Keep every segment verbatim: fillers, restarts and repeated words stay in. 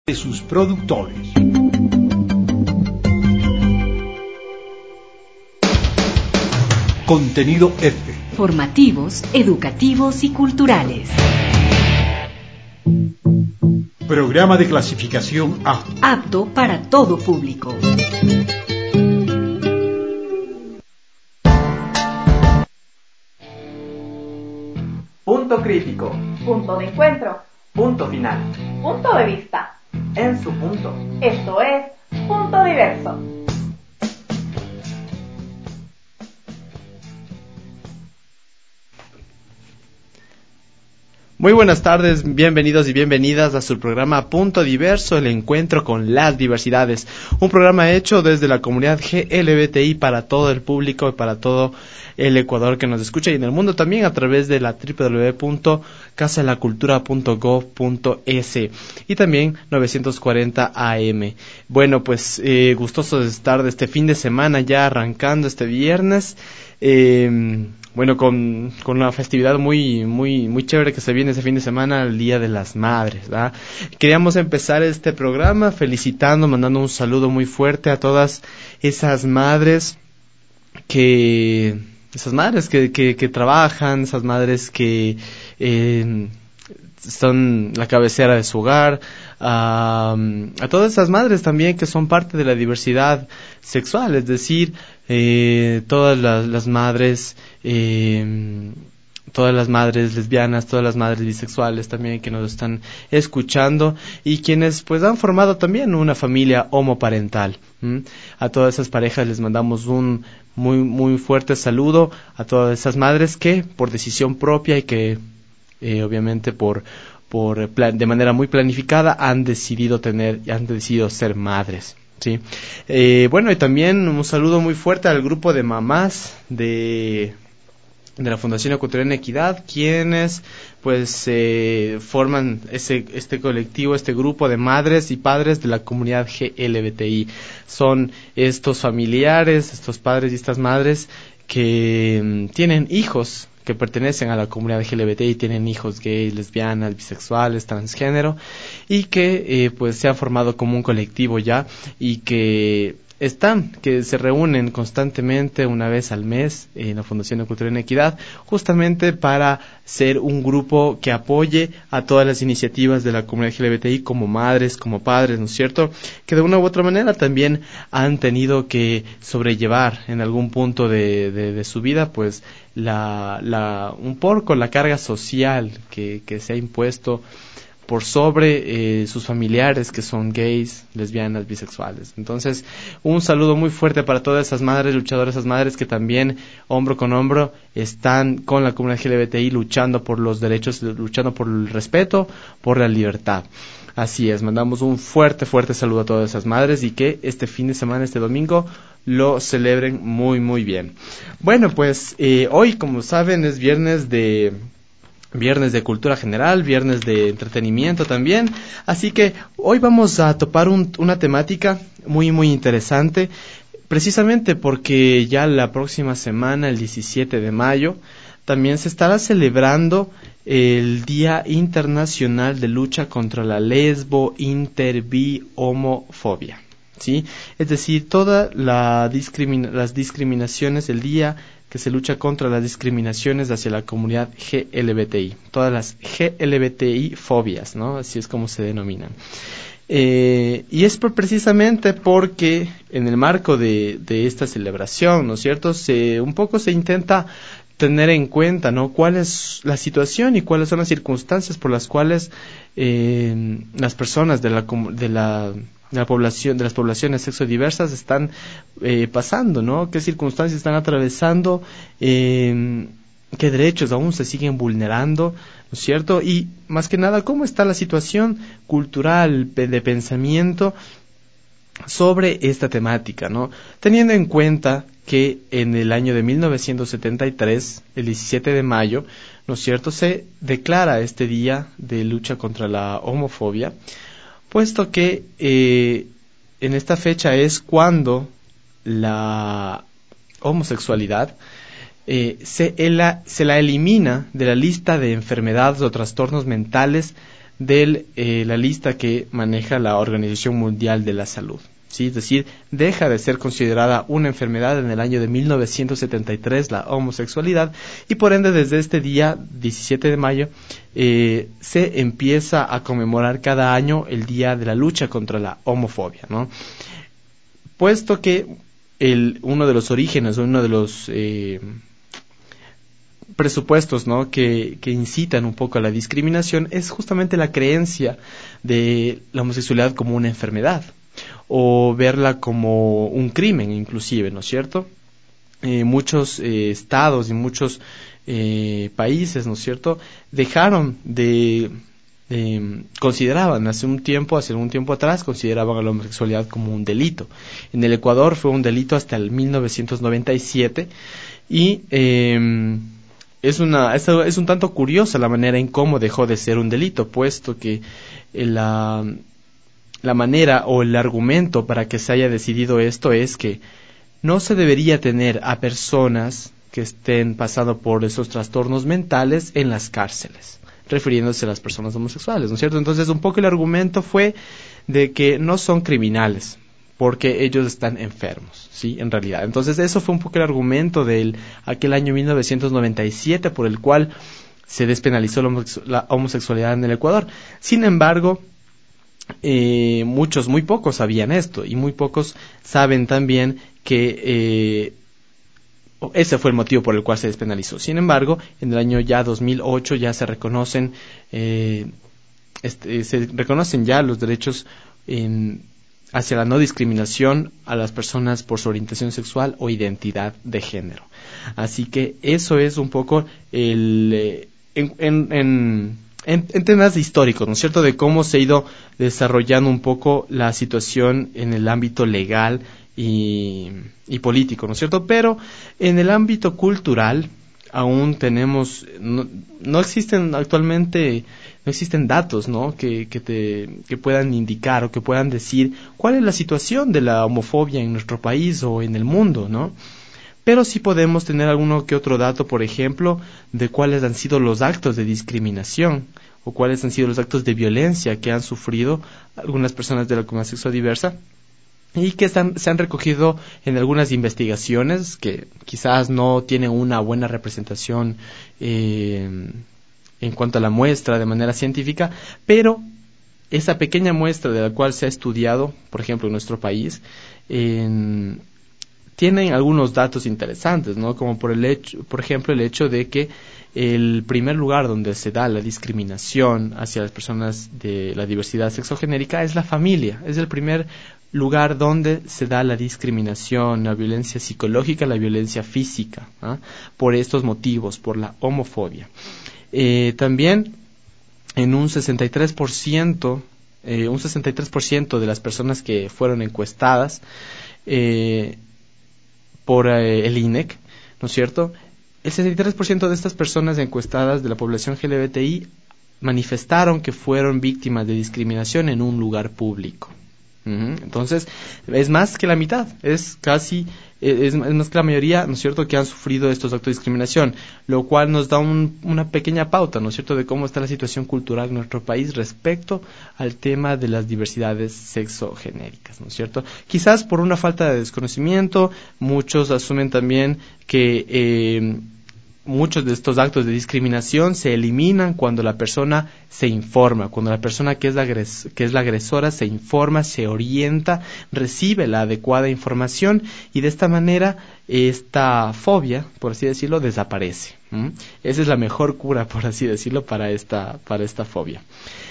de sus productores. Contenido F. Formativos, educativos y culturales. Programa de clasificación A. Apto para todo público. Punto crítico. Punto de encuentro. Punto final. Punto de vista. En su punto. Esto es Punto Diverso. Muy buenas tardes, bienvenidos y bienvenidas a su programa Punto Diverso, el encuentro con las diversidades. Un programa hecho desde la comunidad G L B T I para todo el público y para todo el Ecuador que nos escucha y en el mundo también a través de la doble u doble u doble u punto casa de la cultura punto gov punto es y también novecientos cuarenta A M. Bueno, pues eh, gustoso de estar de este fin de semana ya arrancando este viernes. Eh, Bueno, con, con una festividad muy, muy, muy chévere que se viene ese fin de semana, el Día de las Madres, ¿verdad? Queríamos empezar este programa felicitando, mandando un saludo muy fuerte a todas esas madres que, esas madres que, que, que trabajan, esas madres que, eh, son la cabecera de su hogar, a, a todas esas madres también que son parte de la diversidad sexual, es decir, eh, todas las, las madres, eh, todas las madres lesbianas, todas las madres bisexuales también que nos están escuchando y quienes pues han formado también una familia homoparental. ¿Mm? A todas esas parejas les mandamos un muy muy fuerte saludo a todas esas madres que por decisión propia y que Eh, obviamente por por plan, de manera muy planificada han decidido tener han decidido ser madres, sí. Eh, bueno, y también un saludo muy fuerte al grupo de mamás de de la Fundación Ecuatoriana Equidad, quienes pues eh, forman ese este colectivo, este grupo de madres y padres de la comunidad G L B T I. Son estos familiares, estos padres y estas madres que um, tienen hijos que pertenecen a la comunidad L G B T y tienen hijos gays, lesbianas, bisexuales, transgénero y que eh, pues se han formado como un colectivo ya y que están, que se reúnen constantemente una vez al mes en la Fundación Ecuatoriana Equidad justamente para ser un grupo que apoye a todas las iniciativas de la comunidad L G B T I como madres, como padres, ¿no es cierto? Que de una u otra manera también han tenido que sobrellevar en algún punto de, de, de su vida pues la, la, un poco la carga social que, que se ha impuesto por sobre eh, sus familiares que son gays, lesbianas, bisexuales. Entonces, un saludo muy fuerte para todas esas madres luchadoras, esas madres que también hombro con hombro están con la comunidad L G B T I luchando por los derechos, luchando por el respeto, por la libertad. Así es, mandamos un fuerte, fuerte saludo a todas esas madres y que este fin de semana, este domingo, lo celebren muy, muy bien. Bueno, pues eh, hoy, como saben, es viernes de... Viernes de cultura general, viernes de entretenimiento también, así que hoy vamos a topar un, una temática muy muy interesante, precisamente porque ya la próxima semana, el diecisiete de mayo, también se estará celebrando el Día Internacional de Lucha contra la Lesbo, Inter, Bi, Homofobia, ¿sí? Es decir, todas la discrimin- las discriminaciones, el día que se lucha contra las discriminaciones hacia la comunidad G L B T I, todas las G L B T I fobias, ¿no? Así es como se denominan. Eh, y es por, precisamente porque en el marco de, de esta celebración, ¿no es cierto?, se, un poco se intenta tener en cuenta, ¿no?, cuál es la situación y cuáles son las circunstancias por las cuales eh, las personas de la de la de la población, de las poblaciones sexodiversas están eh, pasando, ¿no? ¿Qué circunstancias están atravesando? Eh, ¿Qué derechos aún se siguen vulnerando? ¿No es cierto? Y más que nada, ¿cómo está la situación cultural de pensamiento sobre esta temática, ¿no? Teniendo en cuenta que en el año de mil novecientos setenta y tres, el diecisiete de mayo, ¿no es cierto?, se declara este día de lucha contra la homofobia, puesto que eh, en esta fecha es cuando la homosexualidad eh, se, ela, se la elimina de la lista de enfermedades o trastornos mentales de eh, la lista que maneja la Organización Mundial de la Salud. ¿Sí? Es decir, deja de ser considerada una enfermedad en el año de mil novecientos setenta y tres, la homosexualidad, y por ende desde este día, diecisiete de mayo, eh, se empieza a conmemorar cada año el Día de la Lucha contra la Homofobia, ¿no? Puesto que el, uno de los orígenes, uno de los eh, presupuestos, ¿no?, que, que incitan un poco a la discriminación es justamente la creencia de la homosexualidad como una enfermedad, o verla como un crimen inclusive, ¿no es cierto? Eh, muchos eh, estados y muchos eh, países, ¿no es cierto?, dejaron de, eh, consideraban hace un tiempo, hace un tiempo atrás, consideraban a la homosexualidad como un delito. En el Ecuador fue un delito hasta el mil novecientos noventa y siete y eh, es, una, es, es un tanto curiosa la manera en cómo dejó de ser un delito, puesto que la... La manera o el argumento para que se haya decidido esto es que no se debería tener a personas que estén pasando por esos trastornos mentales en las cárceles, refiriéndose a las personas homosexuales, ¿no es cierto? Entonces, un poco el argumento fue de que no son criminales, porque ellos están enfermos, ¿sí? En realidad. Entonces, eso fue un poco el argumento de aquel año mil novecientos noventa y siete, por el cual se despenalizó la, homosexu- la homosexualidad en el Ecuador. Sin embargo, Eh, muchos, muy pocos sabían esto, y muy pocos saben también que eh, ese fue el motivo por el cual se despenalizó. Sin embargo, en el año ya dos mil ocho ya se reconocen eh, este, se reconocen ya los derechos en, hacia la no discriminación a las personas por su orientación sexual o identidad de género. Así que eso es un poco el eh, en, en, en En, en temas históricos, ¿no es cierto?, de cómo se ha ido desarrollando un poco la situación en el ámbito legal y, y político, ¿no es cierto? Pero en el ámbito cultural aún tenemos, no, no existen actualmente, no existen datos, ¿no?, que, que, te, que puedan indicar o que puedan decir cuál es la situación de la homofobia en nuestro país o en el mundo, ¿no? Pero sí podemos tener alguno que otro dato, por ejemplo, de cuáles han sido los actos de discriminación o cuáles han sido los actos de violencia que han sufrido algunas personas de la comunidad sexual diversa y que están, se han recogido en algunas investigaciones que quizás no tienen una buena representación eh, en cuanto a la muestra de manera científica, pero esa pequeña muestra de la cual se ha estudiado, por ejemplo, en nuestro país, en tienen algunos datos interesantes, ¿no? Como por el hecho, por ejemplo, el hecho de que el primer lugar donde se da la discriminación hacia las personas de la diversidad sexogenérica es la familia. Es el primer lugar donde se da la discriminación, la violencia psicológica, la violencia física, ¿ah? Por estos motivos, por la homofobia. Eh, también en un sesenta y tres por ciento, eh, un sesenta y tres por ciento de las personas que fueron encuestadas eh, por eh, el I N E C, ¿no es cierto?, el sesenta y tres por ciento de estas personas encuestadas de la población L G B T I manifestaron que fueron víctimas de discriminación en un lugar público. Uh-huh. Entonces, es más que la mitad, es casi, es, es más que la mayoría, ¿no es cierto?, que han sufrido estos actos de discriminación, lo cual nos da un, una pequeña pauta, ¿no es cierto?, de cómo está la situación cultural en nuestro país respecto al tema de las diversidades sexogenéricas, ¿no es cierto? Quizás por una falta de desconocimiento, muchos asumen también que eh, muchos de estos actos de discriminación se eliminan cuando la persona se informa, cuando la persona que es la, agres- que es la agresora se informa, se orienta, recibe la adecuada información y de esta manera esta fobia, por así decirlo, desaparece. ¿Mm? Esa es la mejor cura, por así decirlo, para esta, para esta fobia.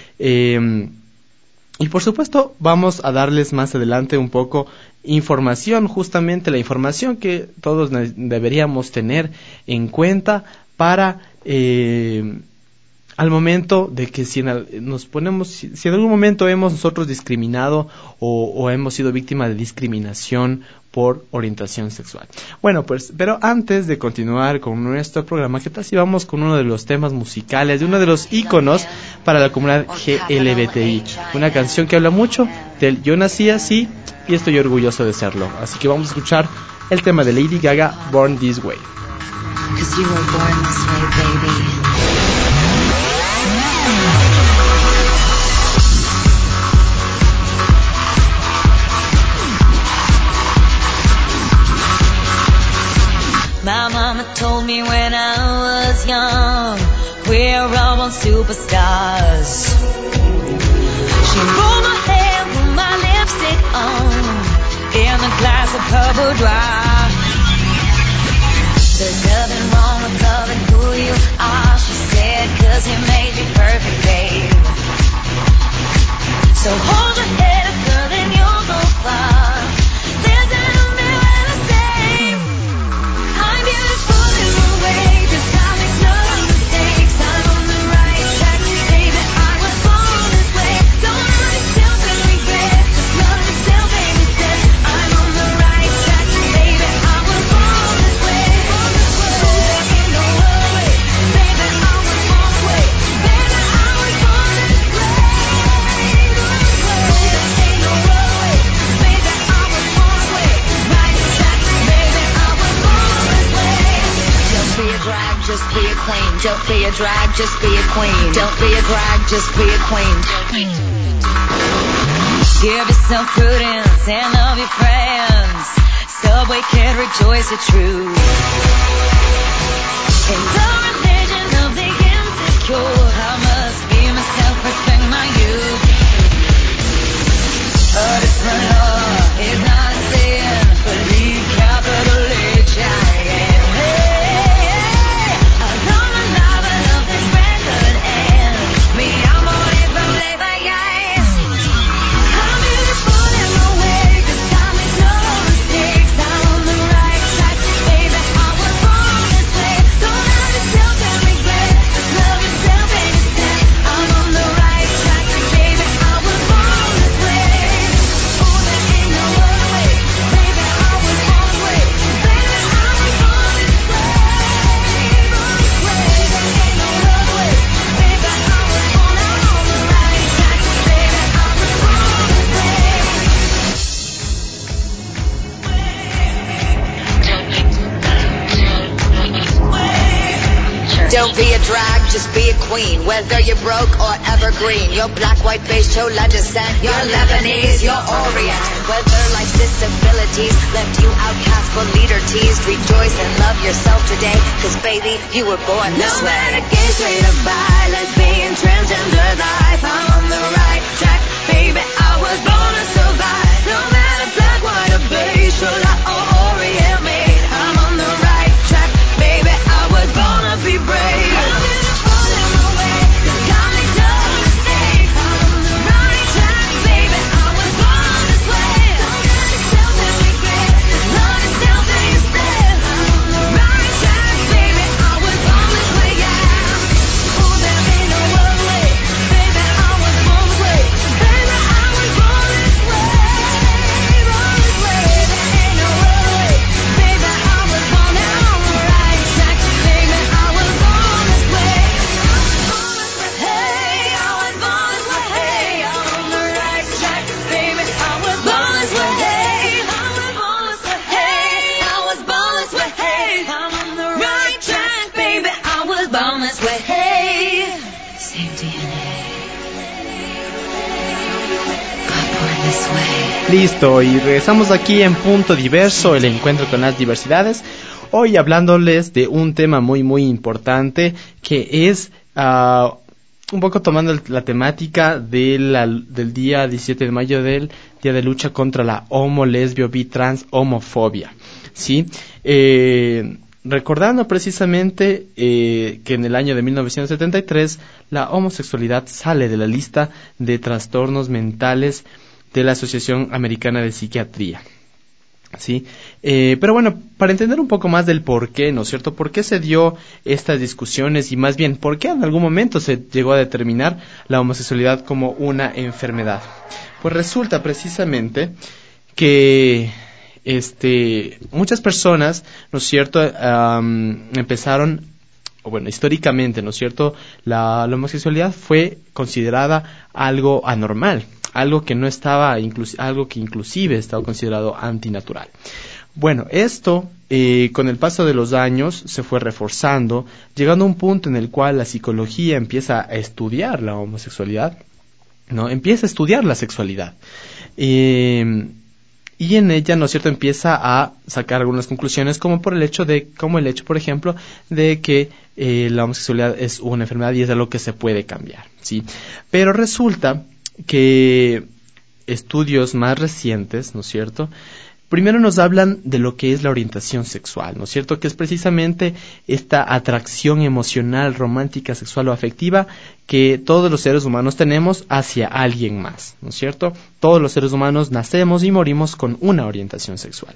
Eh, Y por supuesto vamos a darles más adelante un poco información, justamente la información que todos ne- deberíamos tener en cuenta para eh, al momento de que si en al, nos ponemos, si, si en algún momento hemos nosotros discriminado o, o hemos sido víctimas de discriminación por orientación sexual. Bueno, pues, pero antes de continuar con nuestro programa, ¿qué tal si vamos con uno de los temas musicales, de uno de los íconos para la comunidad G L B T I? Una canción que habla mucho del yo nací así y estoy orgulloso de serlo. Así que vamos a escuchar el tema de Lady Gaga, Born This Way. 'Cause you were born this way, baby. So hold your head up, girl, and you'll go far. There's an umbrella saying I'm beautiful in my way, 'cause I make no mistakes. I'm on the right track, baby. I was born this way. Don't hurt yourself and regret. Just love yourself and instead. I'm on the right track, baby. I was born this way. So there ain't no worry, baby. I was born this way. Baby, I was born this way. There ain't no worry, baby. I was born this way. Right track, baby. I was born this way. Don't be a drag, just be a queen. Don't be a drag, just be a queen. Don't be a drag, just be a queen. Give yourself prudence and love your friends. Subway can rejoice the truth. In the religion of the insecure, I must be myself, respect my youth. A different law is not a sin. Believe capital H I M. Hey, I don't allow the love this record and me, I'm only from labor, guys. I'm beautiful in my way, 'cause I make no mistakes. I'm on the right track, baby. I was born this way. Don't hurt yourself and regret. Just love yourself and instead. I'm on the right track, baby. I was born this way. Oh, there ain't no other way, baby. I was born this way. Baby, I was born this way. Born this way. There ain't no other way, baby. I was born. I'm on the right track, baby. I was born this way. Don't be a drag, just be a queen. Whether you're broke or evergreen, you're black, white, beige, chola descent, you're Lebanese, you're Orient. Whether life's disabilities left you outcast for leader teased, rejoice and love yourself today, 'cause baby, you were born this way. No matter gay, straight or bi, lesbian, transgender life, I'm on the right track, baby. I was born to survive. No matter black, white or beige, chola or Orient made, I'm on the right track, baby. I was born to be brave. I'm beautiful in my way, 'cause I make no mistakes. I'm on the right track, baby. I was born this way. Don't hurt yourself and regret. Just love yourself instead. I'm on the right track, baby. I was born this way, yeah. Oh, there ain't no other way, baby. I was born this way. Baby, I was born this way. Born this way. There ain't no other way, baby. I was born. I'm on the right track, baby. I was born this way. Hey, I was born this way. Hey, I'm on the right track, baby. I was born this way. Hey, I was born this way. Hey, I was born this way. Hey, I'm on the right track, baby. I was born this way. Hey, same D N A, but born this way. Listo, y regresamos aquí en Punto Diverso, el encuentro con las diversidades. Hoy hablándoles de un tema muy muy importante que es uh, un poco tomando el, la temática de la, del día diecisiete de mayo, del Día de Lucha contra la homo, lesbio, bi, trans, homofobia. ¿Sí? Eh, recordando precisamente eh, que en el año de mil novecientos setenta y tres la homosexualidad sale de la lista de trastornos mentales de la Asociación Americana de Psiquiatría. Sí, eh, pero bueno, para entender un poco más del por qué, ¿no es cierto? ¿Por qué se dio estas discusiones y más bien, por qué en algún momento se llegó a determinar la homosexualidad como una enfermedad? Pues resulta precisamente que este, muchas personas, ¿no es cierto?, um, empezaron, o bueno, históricamente, ¿no es cierto?, la, la homosexualidad fue considerada algo anormal, algo que no estaba, inclus- algo que inclusive estaba considerado antinatural. Bueno, esto eh, con el paso de los años se fue reforzando, llegando a un punto en el cual la psicología empieza a estudiar la homosexualidad, ¿no? Empieza a estudiar la sexualidad. Eh, y en ella, ¿no es cierto?, empieza a sacar algunas conclusiones, como por el hecho de, como el hecho, por ejemplo, de que eh, la homosexualidad es una enfermedad y es algo que se puede cambiar, ¿sí? Pero resulta que estudios más recientes, ¿no es cierto?, Primero nos hablan de lo que es la orientación sexual, ¿no es cierto? Que es precisamente esta atracción emocional, romántica, sexual o afectiva que todos los seres humanos tenemos hacia alguien más, ¿no es cierto? Todos los seres humanos nacemos y morimos con una orientación sexual.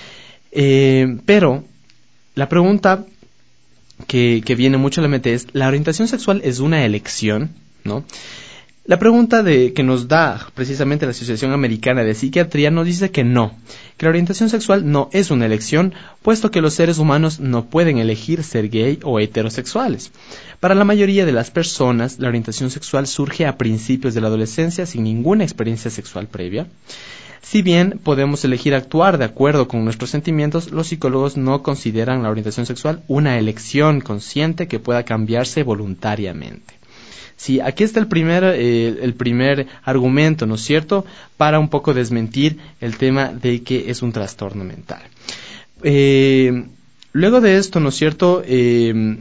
Eh, pero la pregunta que, que viene mucho a la mente es, ¿la orientación sexual es una elección, no? La pregunta de, que nos da precisamente la Asociación Americana de Psiquiatría nos dice que no, que la orientación sexual no es una elección, puesto que los seres humanos no pueden elegir ser gay o heterosexuales. Para la mayoría de las personas, la orientación sexual surge a principios de la adolescencia sin ninguna experiencia sexual previa. Si bien podemos elegir actuar de acuerdo con nuestros sentimientos, los psicólogos no consideran la orientación sexual una elección consciente que pueda cambiarse voluntariamente. Sí, aquí está el primer, eh, el primer argumento, ¿no es cierto?, para un poco desmentir el tema de que es un trastorno mental. Eh, luego de esto, ¿no es cierto?, eh,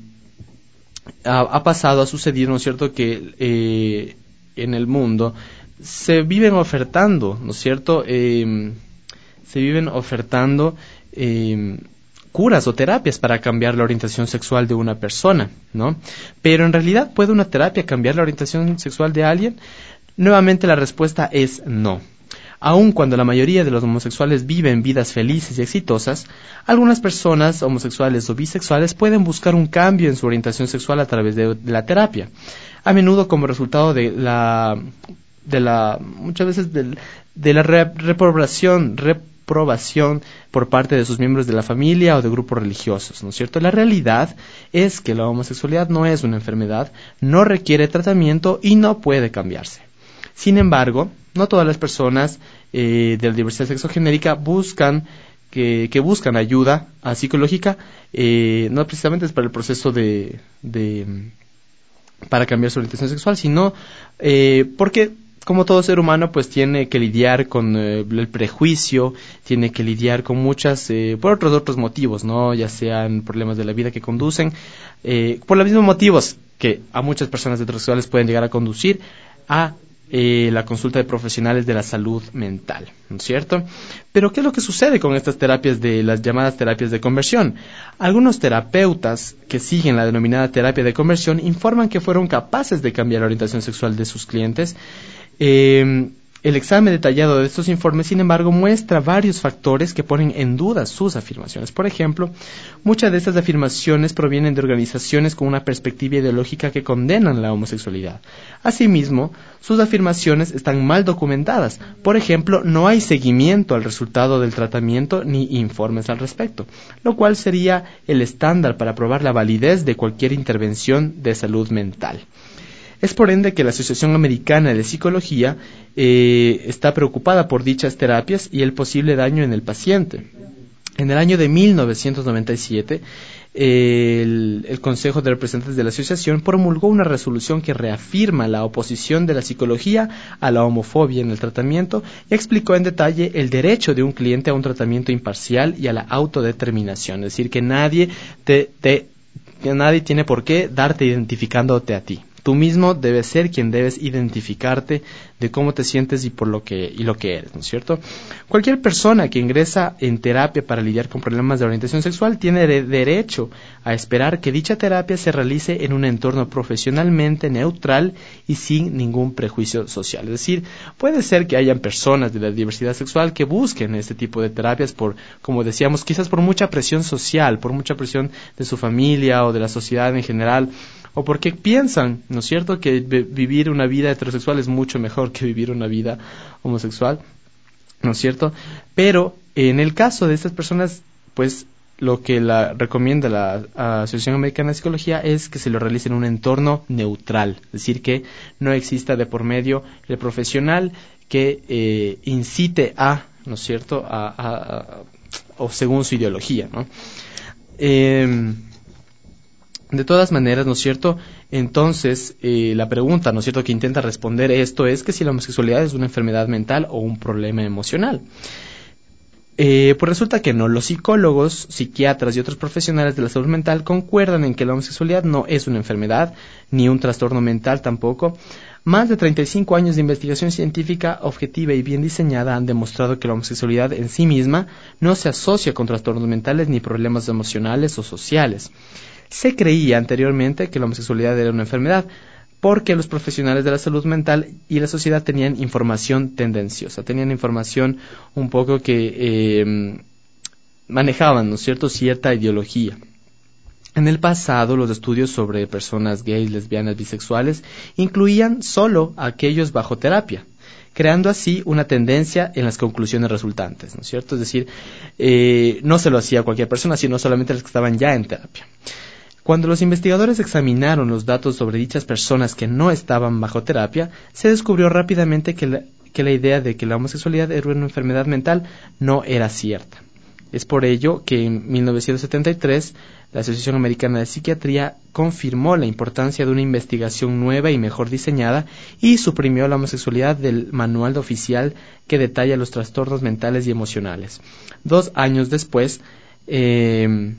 ha, ha pasado, ha sucedido, ¿no es cierto?, que eh, en el mundo se viven ofertando, ¿no es cierto?, eh, se viven ofertando eh, curas o terapias para cambiar la orientación sexual de una persona, ¿no? Pero en realidad, ¿puede una terapia cambiar la orientación sexual de alguien? Nuevamente la respuesta es no. Aun cuando la mayoría de los homosexuales viven vidas felices y exitosas, algunas personas homosexuales o bisexuales pueden buscar un cambio en su orientación sexual a través de, de la terapia, a menudo como resultado de la, de la muchas veces de, de la re, reprobación, rep, aprobación por parte de sus miembros de la familia o de grupos religiosos, ¿no es cierto? La realidad es que la homosexualidad no es una enfermedad, no requiere tratamiento y no puede cambiarse. Sin embargo, no todas las personas eh, de la diversidad sexogenérica buscan que, que buscan ayuda a psicológica, eh, no precisamente es para el proceso de, de para cambiar su orientación sexual, sino eh, porque como todo ser humano, pues tiene que lidiar con eh, el prejuicio, tiene que lidiar con muchas, eh, por otros otros motivos, ¿no? Ya sean problemas de la vida que conducen, eh, por los mismos motivos que a muchas personas heterosexuales pueden llegar a conducir a eh, la consulta de profesionales de la salud mental, ¿no es cierto? Pero ¿qué es lo que sucede con estas terapias de las llamadas terapias de conversión? Algunos terapeutas que siguen la denominada terapia de conversión informan que fueron capaces de cambiar la orientación sexual de sus clientes. Eh, el examen detallado de estos informes, sin embargo, muestra varios factores que ponen en duda sus afirmaciones. Por ejemplo, muchas de estas afirmaciones provienen de organizaciones con una perspectiva ideológica que condenan la homosexualidad. Asimismo, sus afirmaciones están mal documentadas. Por ejemplo, no hay seguimiento al resultado del tratamiento ni informes al respecto, lo cual sería el estándar para probar la validez de cualquier intervención de salud mental. Es por ende que la Asociación Americana de Psicología eh, está preocupada por dichas terapias y el posible daño en el paciente. En el año de mil novecientos noventa y siete, eh, el, el Consejo de Representantes de la Asociación promulgó una resolución que reafirma la oposición de la psicología a la homofobia en el tratamiento y explicó en detalle el derecho de un cliente a un tratamiento imparcial y a la autodeterminación. Es decir, que nadie, te, te, que nadie tiene por qué darte identificándote a ti. Tú mismo debes ser quien debes identificarte de cómo te sientes y por lo que y lo que eres, ¿no es cierto? Cualquier persona que ingresa en terapia para lidiar con problemas de orientación sexual tiene de- derecho a esperar que dicha terapia se realice en un entorno profesionalmente neutral y sin ningún prejuicio social. Es decir, puede ser que hayan personas de la diversidad sexual que busquen este tipo de terapias por, como decíamos, quizás por mucha presión social, por mucha presión de su familia o de la sociedad en general, o porque piensan, ¿no es cierto?, que be- vivir una vida heterosexual es mucho mejor que vivir una vida homosexual, ¿no es cierto? Pero en el caso de estas personas, pues lo que la recomienda la Asociación Americana de Psicología es que se lo realice en un entorno neutral, es decir, que no exista de por medio el profesional que eh, incite a, ¿no es cierto?, a, a, a, o según su ideología, ¿no? Eh, De todas maneras, ¿no es cierto? Entonces, eh, la pregunta, ¿no es cierto?, que intenta responder esto es que si la homosexualidad es una enfermedad mental o un problema emocional. Eh, pues resulta que no, los psicólogos, psiquiatras y otros profesionales de la salud mental concuerdan en que la homosexualidad no es una enfermedad, ni un trastorno mental tampoco. Más de treinta y cinco años de investigación científica objetiva y bien diseñada han demostrado que la homosexualidad en sí misma no se asocia con trastornos mentales ni problemas emocionales o sociales. Se creía anteriormente que la homosexualidad era una enfermedad, porque los profesionales de la salud mental y la sociedad tenían información tendenciosa, tenían información un poco que eh, manejaban, ¿no es cierto?, cierta ideología. En el pasado, los estudios sobre personas gays, lesbianas, bisexuales incluían solo a aquellos bajo terapia, creando así una tendencia en las conclusiones resultantes, ¿no es cierto? Es decir, eh, no se lo hacía a cualquier persona, sino solamente a los que estaban ya en terapia. Cuando los investigadores examinaron los datos sobre dichas personas que no estaban bajo terapia, se descubrió rápidamente que la, que la idea de que la homosexualidad era una enfermedad mental no era cierta. Es por ello que en mil novecientos setenta y tres la Asociación Americana de Psiquiatría confirmó la importancia de una investigación nueva y mejor diseñada y suprimió la homosexualidad del manual oficial que detalla los trastornos mentales y emocionales. Dos años después, eh,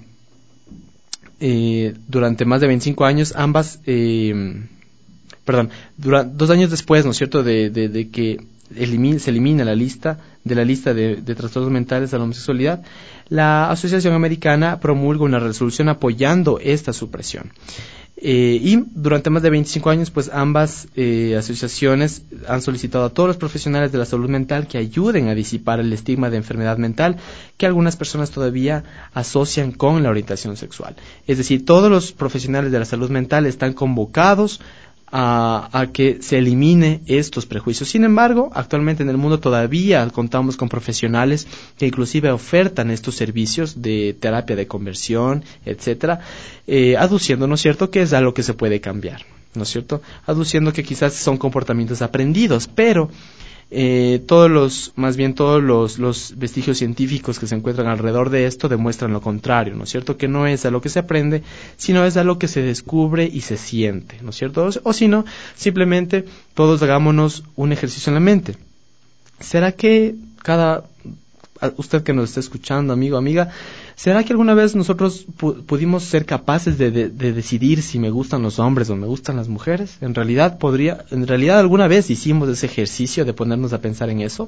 eh, durante más de veinticinco años, ambas, eh, perdón, dura, dos años después, ¿no es cierto?, de, de, de que Elimin, se elimina la lista de la lista de, de trastornos mentales a la homosexualidad, la Asociación Americana promulga una resolución apoyando esta supresión. Eh, y durante más de veinticinco años, pues ambas eh, asociaciones han solicitado a todos los profesionales de la salud mental que ayuden a disipar el estigma de enfermedad mental que algunas personas todavía asocian con la orientación sexual. Es decir, todos los profesionales de la salud mental están convocados A, a que se elimine estos prejuicios. Sin embargo, actualmente en el mundo todavía contamos con profesionales que inclusive ofertan estos servicios de terapia de conversión, etcétera, eh, aduciendo, ¿no es cierto?, que es algo que se puede cambiar, ¿no es cierto?, aduciendo que quizás son comportamientos aprendidos, pero Eh, todos los, más bien todos los, los vestigios científicos que se encuentran alrededor de esto demuestran lo contrario, ¿no es cierto?, que no es a lo que se aprende, sino es a lo que se descubre y se siente, ¿no es cierto?, o, o si no, simplemente todos hagámonos un ejercicio en la mente. ¿Será que cada, usted que nos está escuchando, amigo, amiga, ¿será que alguna vez nosotros pu- pudimos ser capaces de, de, de decidir si me gustan los hombres o me gustan las mujeres? En realidad podría, en realidad alguna vez hicimos ese ejercicio de ponernos a pensar en eso,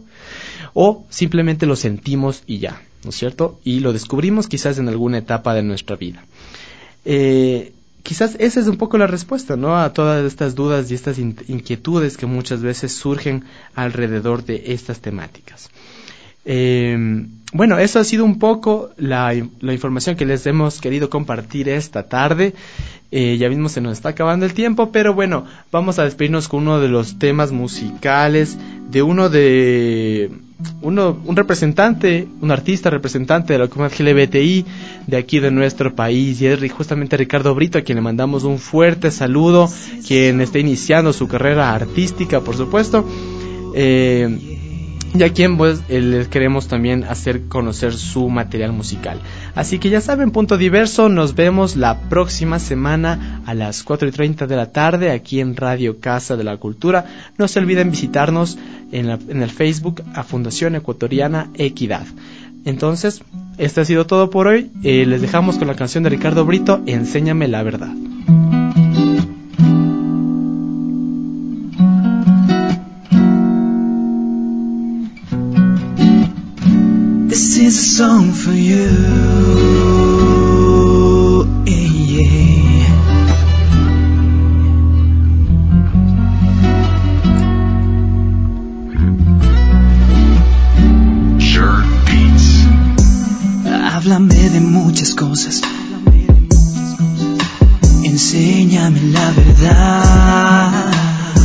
o simplemente lo sentimos y ya, ¿no es cierto? Y lo descubrimos quizás en alguna etapa de nuestra vida. Eh, quizás esa es un poco la respuesta, ¿no?, a todas estas dudas y estas in- inquietudes que muchas veces surgen alrededor de estas temáticas. Eh, bueno, eso ha sido un poco la, la información que les hemos querido compartir esta tarde. Eh, ya mismo se nos está acabando el tiempo, pero bueno, vamos a despedirnos con uno de los temas musicales de uno de uno un representante, un artista representante de la comunidad L G B T I de aquí de nuestro país, y es justamente Ricardo Brito, a quien le mandamos un fuerte saludo, quien está iniciando su carrera artística, por supuesto. Eh, y a quien pues eh, les queremos también hacer conocer su material musical. Así que ya saben, Punto Diverso, nos vemos la próxima semana a las cuatro y treinta de la tarde aquí en Radio Casa de la Cultura. No se olviden visitarnos en, la, en el Facebook a Fundación Ecuatoriana Equidad. Entonces, esto ha sido todo por hoy. Eh, les dejamos con la canción de Ricardo Brito, Enséñame la verdad. This is a song for you, yeah, yeah. Sure beats. Háblame de muchas cosas, enséñame la verdad.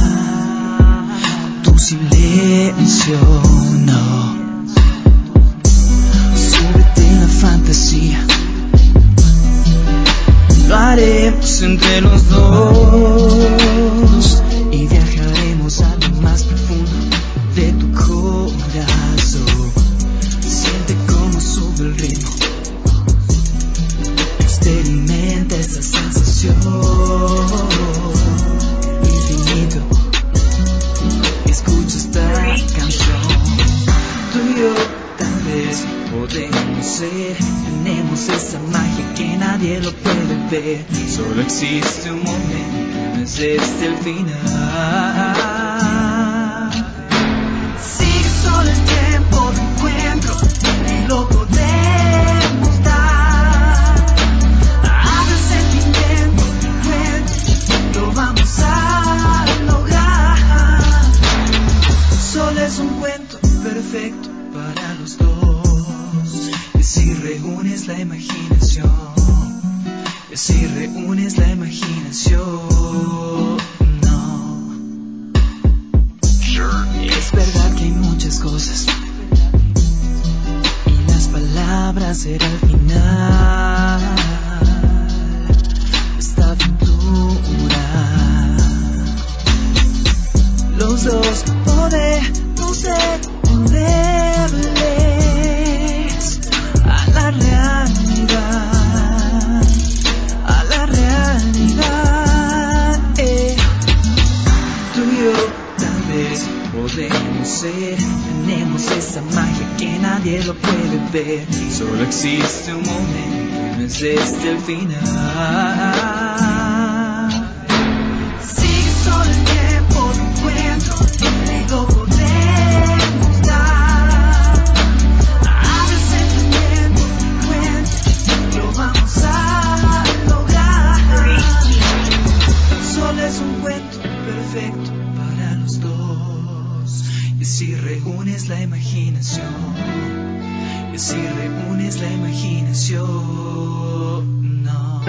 Tu silencio no. Fantasía, lo haremos entre los dos y viajaremos a lo más profundo de tu corazón. Siente cómo sube el ritmo, experimenta esa sensación. Infinito, escucha esta canción. Tú y yo tal vez podemos ser. Tenemos esa magia que nadie lo puede ver. Solo existe un momento, no es este el final. Sigue solo el tiempo de encuentro y lo podemos dar. Abre el sentimiento, lo vamos a lograr. Solo es un cuento perfecto para los dos. Y si reúnes la imaginación, y si reúnes la imaginación, no. Es verdad que hay muchas cosas y las palabras serán al final. Esta aventura, los dos podemos entenderles a la realidad, a la realidad. Eh. Tú y yo tal vez podemos ser, tenemos esa magia que nadie lo puede ver. Solo existe un momento y no es este el final. Sigue solo el tiempo de encuentro y lo podemos dar. Abre el sentimiento, lo vamos a lograr. Solo es un cuento perfecto para los dos. Y si reúnes la imaginación, y si reúnes la imaginación, no.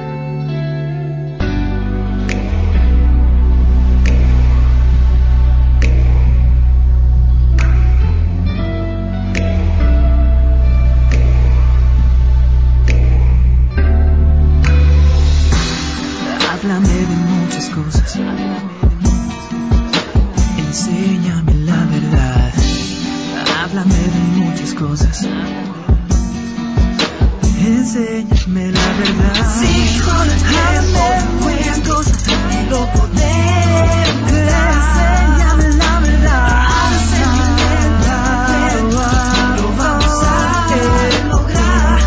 Háblame de muchas cosas, enséñame la verdad. Háblame de muchas cosas, enséñame la verdad. Sí, háblame de muchas cosas y lo podemos dar. Enséñame la verdad. Lo vamos a lograr.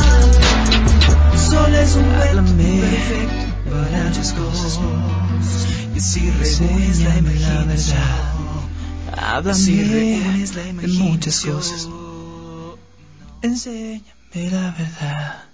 Solo es un cuento perfecto para muchas cosas. Y si reúnes la imaginación, háblame de muchas cosas, enséñame la verdad.